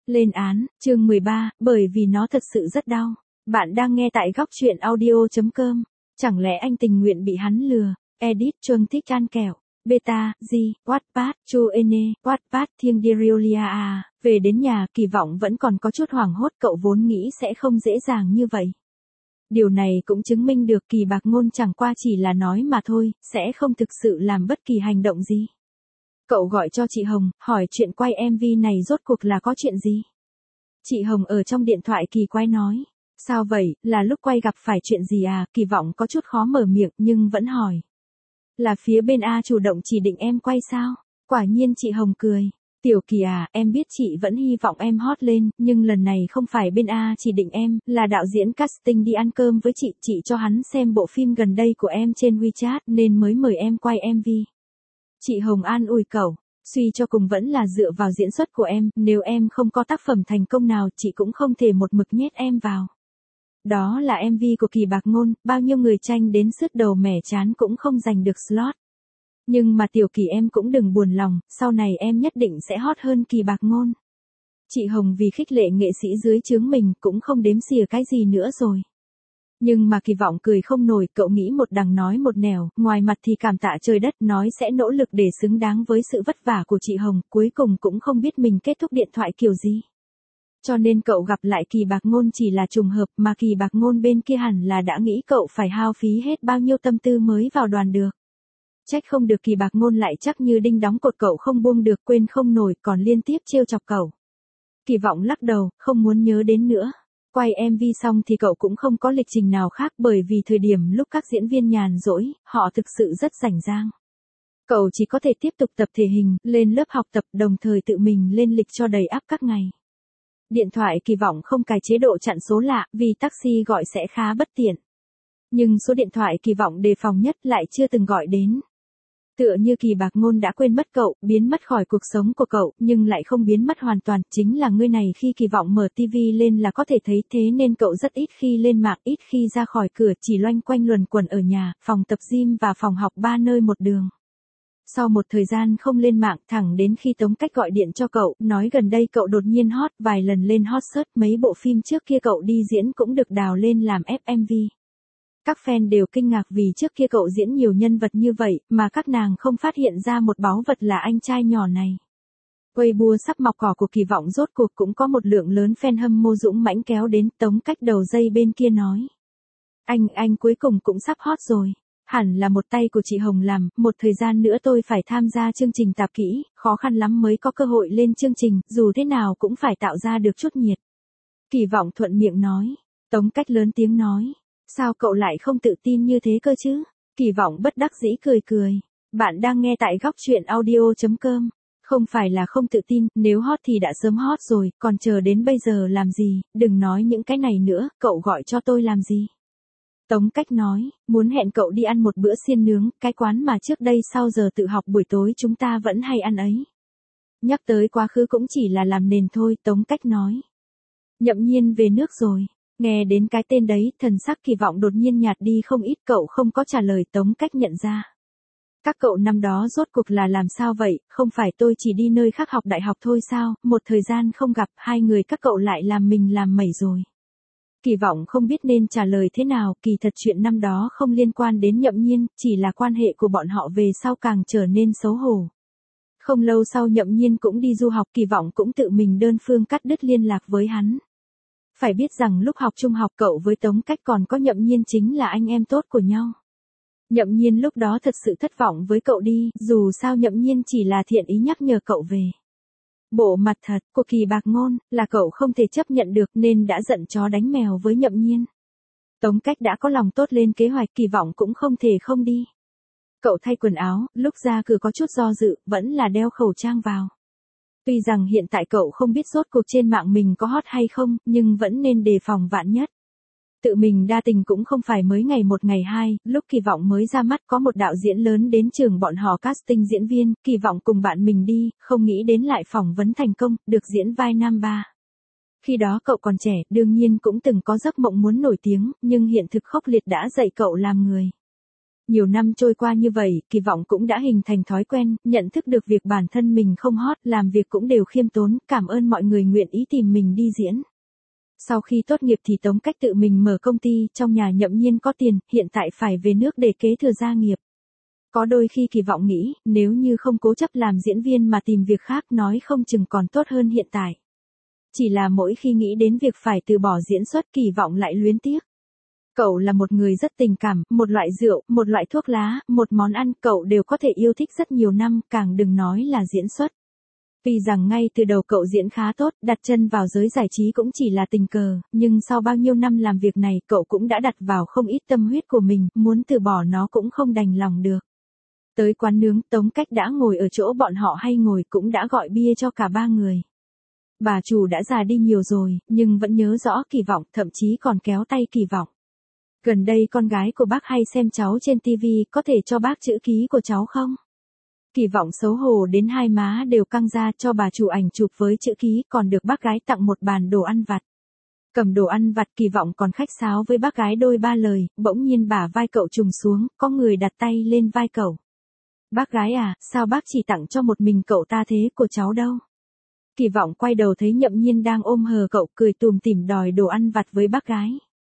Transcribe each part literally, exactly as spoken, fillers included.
Lên án, chương mười ba, bởi vì nó thật sự rất đau. Bạn đang nghe tại góc truyện audio chấm com. Chẳng lẽ anh tình nguyện bị hắn lừa? Edit Chuông thích ăn kẹo. Beta, G, Wattpad, Chuene, Wattpad, Thiêng Diriolia à. Về đến nhà, kỳ vọng vẫn còn có chút hoảng hốt, cậu vốn nghĩ sẽ không dễ dàng như vậy. Điều này cũng chứng minh được Kỳ Bạc Ngôn chẳng qua chỉ là nói mà thôi, sẽ không thực sự làm bất kỳ hành động gì. Cậu gọi cho chị Hồng, hỏi chuyện quay em vê này rốt cuộc là có chuyện gì? Chị Hồng ở trong điện thoại kỳ quái nói. Sao vậy, là lúc quay gặp phải chuyện gì à? Kỳ vọng có chút khó mở miệng nhưng vẫn hỏi. Là phía bên A chủ động chỉ định em quay sao? Quả nhiên chị Hồng cười. Tiểu Kỳ à, em biết chị vẫn hy vọng em hot lên, nhưng lần này không phải bên A chỉ định em, là đạo diễn casting đi ăn cơm với chị, chị cho hắn xem bộ phim gần đây của em trên WeChat nên mới mời em quay em vê. Chị Hồng an ủi cậu, suy cho cùng vẫn là dựa vào diễn xuất của em, nếu em không có tác phẩm thành công nào chị cũng không thể một mực nhét em vào. Đó là em vê của Kỳ Bạc Ngôn, bao nhiêu người tranh đến sứt đầu mẻ trán cũng không giành được slot. Nhưng mà Tiểu Kỳ em cũng đừng buồn lòng, sau này em nhất định sẽ hot hơn Kỳ Bạc Ngôn. Chị Hồng vì khích lệ nghệ sĩ dưới trướng mình cũng không đếm xỉa cái gì nữa rồi. Nhưng mà Kỳ vọng cười không nổi, cậu nghĩ một đằng nói một nẻo, ngoài mặt thì cảm tạ trời đất, nói sẽ nỗ lực để xứng đáng với sự vất vả của chị Hồng, cuối cùng cũng không biết mình kết thúc điện thoại kiểu gì. Cho nên cậu gặp lại Kỳ Bạc Ngôn chỉ là trùng hợp, mà Kỳ Bạc Ngôn bên kia hẳn là đã nghĩ cậu phải hao phí hết bao nhiêu tâm tư mới vào đoàn được. Trách không được Kỳ Bạc Ngôn lại chắc như đinh đóng cột cậu không buông được, quên không nổi, còn liên tiếp trêu chọc cậu. Kỳ vọng lắc đầu, không muốn nhớ đến nữa. Quay em vê xong thì cậu cũng không có lịch trình nào khác, bởi vì thời điểm lúc các diễn viên nhàn rỗi, họ thực sự rất rảnh rang. Cậu chỉ có thể tiếp tục tập thể hình, lên lớp học tập, đồng thời tự mình lên lịch cho đầy ắp các ngày. Điện thoại Kỳ vọng không cài chế độ chặn số lạ, vì taxi gọi sẽ khá bất tiện. Nhưng số điện thoại Kỳ vọng đề phòng nhất lại chưa từng gọi đến. Tựa như Kỳ Bạc Ngôn đã quên mất cậu, biến mất khỏi cuộc sống của cậu, nhưng lại không biến mất hoàn toàn, chính là người này khi Kỳ vọng mở ti vi lên là có thể thấy, thế nên cậu rất ít khi lên mạng, ít khi ra khỏi cửa, chỉ loanh quanh luẩn quẩn ở nhà, phòng tập gym và phòng học ba nơi một đường. Sau một thời gian không lên mạng, thẳng đến khi Tống Cách gọi điện cho cậu, nói gần đây cậu đột nhiên hot, vài lần lên hot search, mấy bộ phim trước kia cậu đi diễn cũng được đào lên làm ép em vê. Các fan đều kinh ngạc vì trước kia cậu diễn nhiều nhân vật như vậy, mà các nàng không phát hiện ra một báu vật là anh trai nhỏ này. Weibo sắp mọc cỏ của Kỳ vọng rốt cuộc cũng có một lượng lớn fan hâm mộ dũng mãnh kéo đến, Tống Cách đầu dây bên kia nói. Anh, anh cuối cùng cũng sắp hot rồi. Hẳn là một tay của chị Hồng làm, một thời gian nữa tôi phải tham gia chương trình tạp kỹ, khó khăn lắm mới có cơ hội lên chương trình, dù thế nào cũng phải tạo ra được chút nhiệt. Kỳ vọng thuận miệng nói. Tống Cách lớn tiếng nói. Sao cậu lại không tự tin như thế cơ chứ? Kỳ vọng bất đắc dĩ cười cười. Bạn đang nghe tại góc truyện audio chấm com. Không phải là không tự tin, nếu hot thì đã sớm hot rồi, còn chờ đến bây giờ làm gì, đừng nói những cái này nữa, cậu gọi cho tôi làm gì? Tống Cách nói, muốn hẹn cậu đi ăn một bữa xiên nướng, cái quán mà trước đây sau giờ tự học buổi tối chúng ta vẫn hay ăn ấy. Nhắc tới quá khứ cũng chỉ là làm nền thôi, Tống Cách nói. Nhậm Nhiên về nước rồi. Nghe đến cái tên đấy, thần sắc Kỳ vọng đột nhiên nhạt đi không ít, cậu không có trả lời, Tống Cách nhận ra. Các cậu năm đó rốt cuộc là làm sao vậy, không phải tôi chỉ đi nơi khác học đại học thôi sao, một thời gian không gặp, hai người các cậu lại làm mình làm mẩy rồi. Kỳ vọng không biết nên trả lời thế nào, kỳ thật chuyện năm đó không liên quan đến Nhậm Nhiên, chỉ là quan hệ của bọn họ về sau càng trở nên xấu hổ. Không lâu sau Nhậm Nhiên cũng đi du học, Kỳ vọng cũng tự mình đơn phương cắt đứt liên lạc với hắn. Phải biết rằng lúc học trung học cậu với Tống Cách còn có Nhậm Nhiên chính là anh em tốt của nhau. Nhậm Nhiên lúc đó thật sự thất vọng với cậu đi, dù sao Nhậm Nhiên chỉ là thiện ý nhắc nhở cậu về. Bộ mặt thật của Kỳ Bạc Ngôn là cậu không thể chấp nhận được nên đã giận chó đánh mèo với Nhậm Nhiên. Tống Cách đã có lòng tốt lên kế hoạch, Kỳ vọng cũng không thể không đi. Cậu thay quần áo, lúc ra cửa có chút do dự, vẫn là đeo khẩu trang vào. Tuy rằng hiện tại cậu không biết rốt cuộc trên mạng mình có hot hay không, nhưng vẫn nên đề phòng vạn nhất. Tự mình đa tình cũng không phải mới ngày một ngày hai, lúc Kỳ vọng mới ra mắt có một đạo diễn lớn đến trường bọn họ casting diễn viên, Kỳ vọng cùng bạn mình đi, không nghĩ đến lại phỏng vấn thành công, được diễn vai nam ba. Khi đó cậu còn trẻ, đương nhiên cũng từng có giấc mộng muốn nổi tiếng, nhưng hiện thực khốc liệt đã dạy cậu làm người. Nhiều năm trôi qua như vậy, Kỳ vọng cũng đã hình thành thói quen, nhận thức được việc bản thân mình không hot, làm việc cũng đều khiêm tốn, cảm ơn mọi người nguyện ý tìm mình đi diễn. Sau khi tốt nghiệp thì Tống Cách tự mình mở công ty, trong nhà Nhậm Nhiên có tiền, hiện tại phải về nước để kế thừa gia nghiệp. Có đôi khi Kỳ vọng nghĩ, nếu như không cố chấp làm diễn viên mà tìm việc khác nói không chừng còn tốt hơn hiện tại. Chỉ là mỗi khi nghĩ đến việc phải từ bỏ diễn xuất Kỳ vọng lại luyến tiếc. Cậu là một người rất tình cảm, một loại rượu, một loại thuốc lá, một món ăn cậu đều có thể yêu thích rất nhiều năm, càng đừng nói là diễn xuất. Vì rằng ngay từ đầu cậu diễn khá tốt, đặt chân vào giới giải trí cũng chỉ là tình cờ, nhưng sau bao nhiêu năm làm việc này cậu cũng đã đặt vào không ít tâm huyết của mình, muốn từ bỏ nó cũng không đành lòng được. Tới quán nướng, Tống Cách đã ngồi ở chỗ bọn họ hay ngồi cũng đã gọi bia cho cả ba người. Bà chủ đã già đi nhiều rồi, nhưng vẫn nhớ rõ Kỳ vọng, thậm chí còn kéo tay Kỳ vọng. Gần đây con gái của bác hay xem cháu trên tivi, có thể cho bác chữ ký của cháu không? Kỳ vọng xấu hổ đến hai má đều căng ra cho bà chủ ảnh chụp với chữ ký, còn được bác gái tặng một bàn đồ ăn vặt. Cầm đồ ăn vặt Kỳ vọng còn khách sáo với bác gái đôi ba lời, bỗng nhiên bả vai cậu trùng xuống, có người đặt tay lên vai cậu. Bác gái à, sao bác chỉ tặng cho một mình cậu ta thế, của cháu đâu? Kỳ vọng quay đầu thấy Nhậm Nhiên đang ôm hờ cậu, cười tùm tìm đòi đồ ăn vặt với bác gái.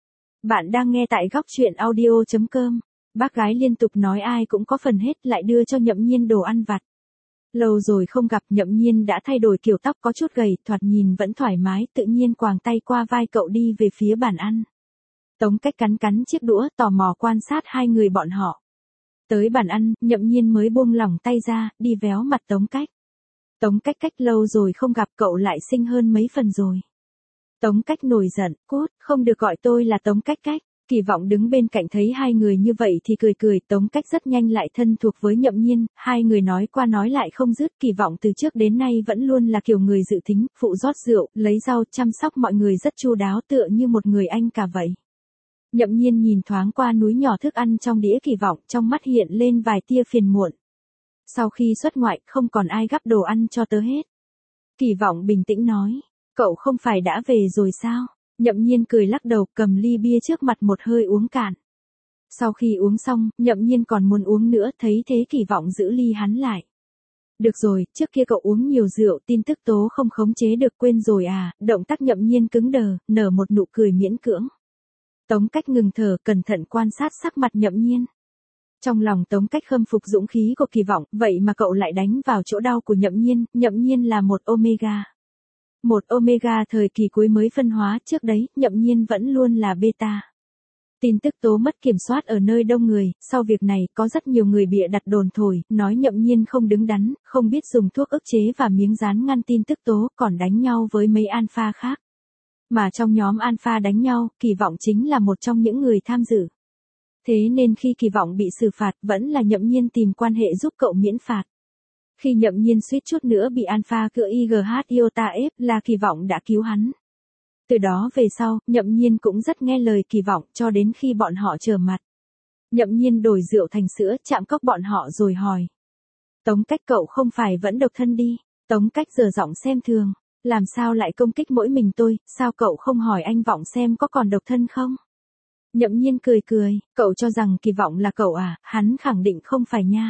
Bạn đang nghe tại góc truyện audio chấm com. Bác gái liên tục nói ai cũng có phần hết, lại đưa cho Nhậm Nhiên đồ ăn vặt. Lâu rồi không gặp, Nhậm Nhiên đã thay đổi kiểu tóc có chút gầy, thoạt nhìn vẫn thoải mái, tự nhiên quàng tay qua vai cậu đi về phía bàn ăn. Tống Cách cắn cắn chiếc đũa, tò mò quan sát hai người bọn họ. Tới bàn ăn, Nhậm Nhiên mới buông lỏng tay ra, đi véo mặt Tống Cách. Tống Cách Cách lâu rồi không gặp cậu lại xinh hơn mấy phần rồi. Tống Cách nổi giận, cút, không được gọi tôi là Tống Cách Cách. Kỳ vọng đứng bên cạnh thấy hai người như vậy thì cười cười, Tống Cách rất nhanh lại thân thuộc với Nhậm Nhiên, hai người nói qua nói lại không dứt. Kỳ vọng từ trước đến nay vẫn luôn là kiểu người dự tính, phụ rót rượu, lấy rau, chăm sóc mọi người rất chu đáo, tựa như một người anh cả vậy. Nhậm Nhiên nhìn thoáng qua núi nhỏ thức ăn trong đĩa Kỳ vọng, trong mắt hiện lên vài tia phiền muộn. Sau khi xuất ngoại, không còn ai gắp đồ ăn cho tớ hết. Kỳ vọng bình tĩnh nói, cậu không phải đã về rồi sao? Nhậm Nhiên cười lắc đầu, cầm ly bia trước mặt một hơi uống cạn. Sau khi uống xong, Nhậm Nhiên còn muốn uống nữa, thấy thế Kỳ vọng giữ ly hắn lại. Được rồi, trước kia cậu uống nhiều rượu, tin tức tố không khống chế được, quên rồi à? Động tác Nhậm Nhiên cứng đờ, nở một nụ cười miễn cưỡng. Tống Cách ngừng thở, cẩn thận quan sát sắc mặt Nhậm Nhiên. Trong lòng Tống Cách khâm phục dũng khí của Kỳ vọng, vậy mà cậu lại đánh vào chỗ đau của Nhậm Nhiên, Nhậm Nhiên là một omega. Một omega thời kỳ cuối mới phân hóa, trước đấy, Nhậm Nhiên vẫn luôn là beta. Tin tức tố mất kiểm soát ở nơi đông người, sau việc này, có rất nhiều người bịa đặt đồn thổi, nói Nhậm Nhiên không đứng đắn, không biết dùng thuốc ức chế và miếng dán ngăn tin tức tố, còn đánh nhau với mấy alpha khác. Mà trong nhóm alpha đánh nhau, Kỳ vọng chính là một trong những người tham dự. Thế nên khi Kỳ vọng bị xử phạt, vẫn là Nhậm Nhiên tìm quan hệ giúp cậu miễn phạt. Khi Nhậm Nhiên suýt chút nữa bị alpha cựa i giê hát Iota ép, là Kỳ vọng đã cứu hắn. Từ đó về sau, Nhậm Nhiên cũng rất nghe lời Kỳ vọng, cho đến khi bọn họ trở mặt. Nhậm Nhiên đổi rượu thành sữa, chạm cốc bọn họ rồi hỏi. Tống Cách cậu không phải vẫn độc thân đi? Tống Cách giở giọng xem thường. Làm sao lại công kích mỗi mình tôi, sao cậu không hỏi anh Vọng xem có còn độc thân không? Nhậm Nhiên cười cười, cậu cho rằng Kỳ vọng là cậu à, hắn khẳng định không phải nha.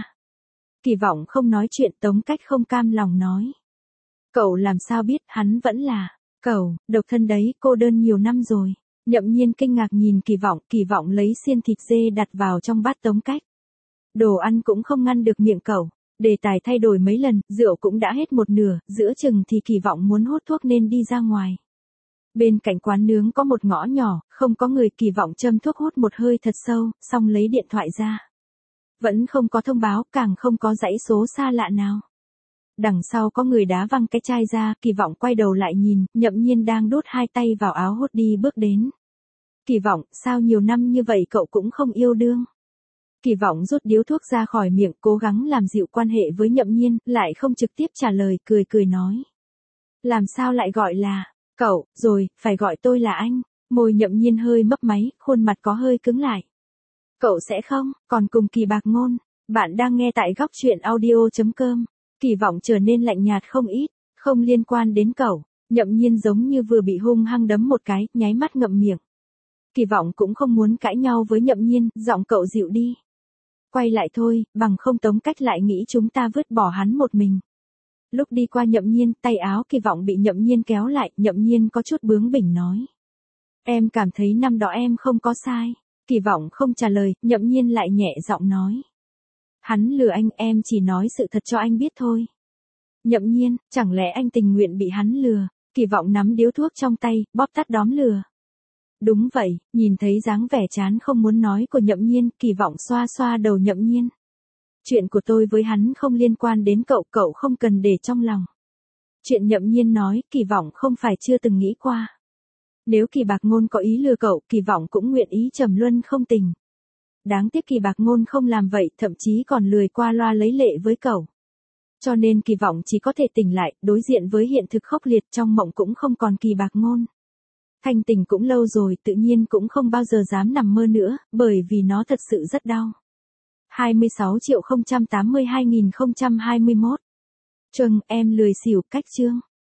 Kỳ vọng không nói chuyện, Tống Cách không cam lòng nói. Cậu làm sao biết, hắn vẫn là, cậu, độc thân đấy, cô đơn nhiều năm rồi. Nhậm Nhiên kinh ngạc nhìn Kỳ vọng, Kỳ vọng lấy xiên thịt dê đặt vào trong bát Tống Cách. Đồ ăn cũng không ngăn được miệng cậu. Đề tài thay đổi mấy lần, rượu cũng đã hết một nửa, giữa chừng thì Kỳ vọng muốn hút thuốc nên đi ra ngoài. Bên cạnh quán nướng có một ngõ nhỏ, không có người, Kỳ vọng châm thuốc hút một hơi thật sâu, xong lấy điện thoại ra. Vẫn không có thông báo, càng không có dãy số xa lạ nào. Đằng sau có người đá văng cái chai ra, Kỳ vọng quay đầu lại nhìn, Nhậm Nhiên đang đút hai tay vào áo hút đi bước đến. Kỳ vọng, sao nhiều năm như vậy cậu cũng không yêu đương? Kỳ vọng rút điếu thuốc ra khỏi miệng, cố gắng làm dịu quan hệ với Nhậm Nhiên, lại không trực tiếp trả lời, cười cười nói. Làm sao lại gọi là, cậu, rồi, phải gọi tôi là anh. Môi Nhậm Nhiên hơi mấp máy, khuôn mặt có hơi cứng lại. Cậu sẽ không, còn cùng Kỳ bạc ngôn. Bạn đang nghe tại góc truyện audio chấm com. Kỳ vọng trở nên lạnh nhạt không ít, không liên quan đến cậu. Nhậm Nhiên giống như vừa bị hung hăng đấm một cái, nháy mắt ngậm miệng. Kỳ vọng cũng không muốn cãi nhau với Nhậm Nhiên, giọng cậu dịu đi. quay lại thôi, bằng không Tống Cách lại nghĩ chúng ta vứt bỏ hắn một mình. Lúc đi qua Nhậm Nhiên, tay áo Kỳ Vọng bị Nhậm Nhiên kéo lại, Nhậm Nhiên có chút bướng bỉnh nói. Em cảm thấy năm đó em không có sai. Kỳ Vọng không trả lời, Nhậm Nhiên lại nhẹ giọng nói. Hắn lừa anh, em chỉ nói sự thật cho anh biết thôi. Nhậm Nhiên, chẳng lẽ anh tình nguyện bị hắn lừa? Kỳ Vọng nắm điếu thuốc trong tay, bóp tắt đóm lừa. Đúng vậy, nhìn thấy dáng vẻ chán không muốn nói của Nhậm Nhiên, Kỳ Vọng xoa xoa đầu Nhậm Nhiên. Chuyện của tôi với hắn không liên quan đến cậu, cậu không cần để trong lòng. Chuyện Nhậm Nhiên nói, Kỳ Vọng không phải chưa từng nghĩ qua. Nếu Kỳ Bạc Ngôn có ý lừa cậu, Kỳ Vọng cũng nguyện ý trầm luân không tình. Đáng tiếc Kỳ Bạc Ngôn không làm vậy, thậm chí còn lười qua loa lấy lệ với cậu. Cho nên Kỳ Vọng chỉ có thể tỉnh lại, đối diện với hiện thực khốc liệt, trong mộng cũng không còn Kỳ Bạc Ngôn. Thanh tỉnh cũng lâu rồi, tự nhiên cũng không bao giờ dám nằm mơ nữa, bởi vì nó thật sự rất đau. hai mươi sáu triệu không trăm tám mươi hai nghìn không trăm hai mươi mốt. Trừng, em lười xỉu, cách chương.